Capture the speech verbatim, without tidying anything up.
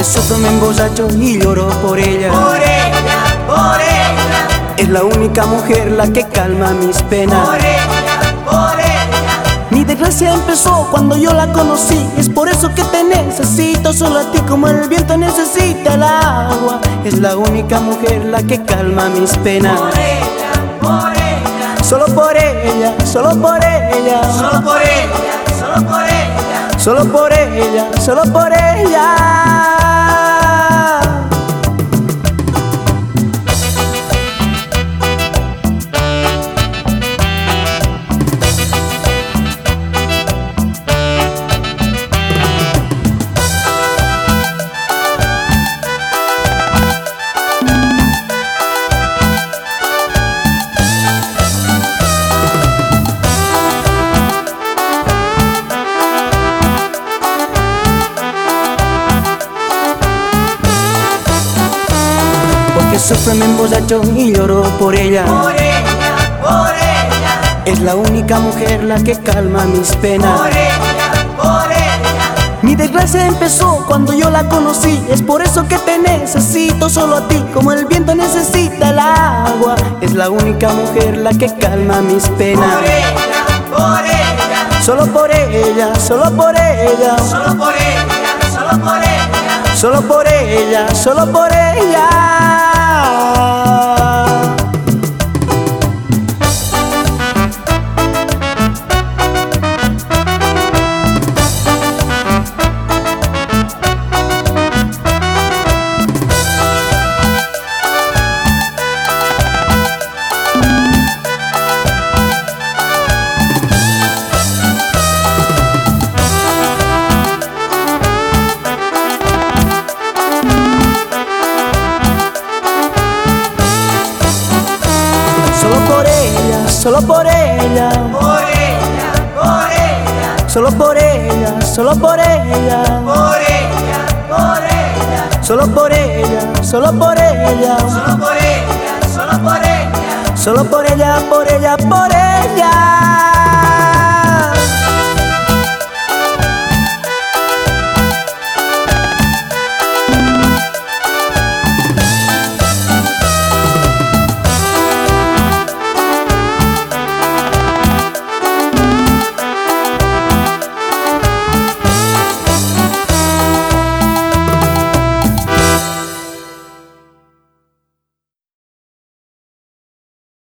Porque sufro, me emborracho y lloro por ella. Por ella, por ella. Es la única mujer la que calma mis penas. Por ella, por ella. Mi desgracia empezó cuando yo la conocí. Es por eso que te necesito, solo a ti como el viento necesita el agua. Es la única mujer la que calma mis penas. Por ella, por ella. Solo por ella, solo por ella. Solo por ella, solo por ella. Solo por ella, solo por ella. Porque sufro, me emborracho y lloro por ella. Por ella, por ella. Es la única mujer la que calma mis penas. Por ella, por ella. Mi desgracia empezó cuando yo la conocí. Es por eso que te necesito, solo a ti como el viento necesita el agua. Es la única mujer la que calma mis penas. Por ella, por ella. Solo por ella, solo por ella. Solo por ella, solo por ella. Solo por ella, solo por ella. Solo por ella, solo por ella. Por ella, por ella. Solo por ella, solo por ella. Por ella, por ella. Solo por ella, solo por ella. Solo por ella, solo por ella. Solo por ella, por ella, por ella.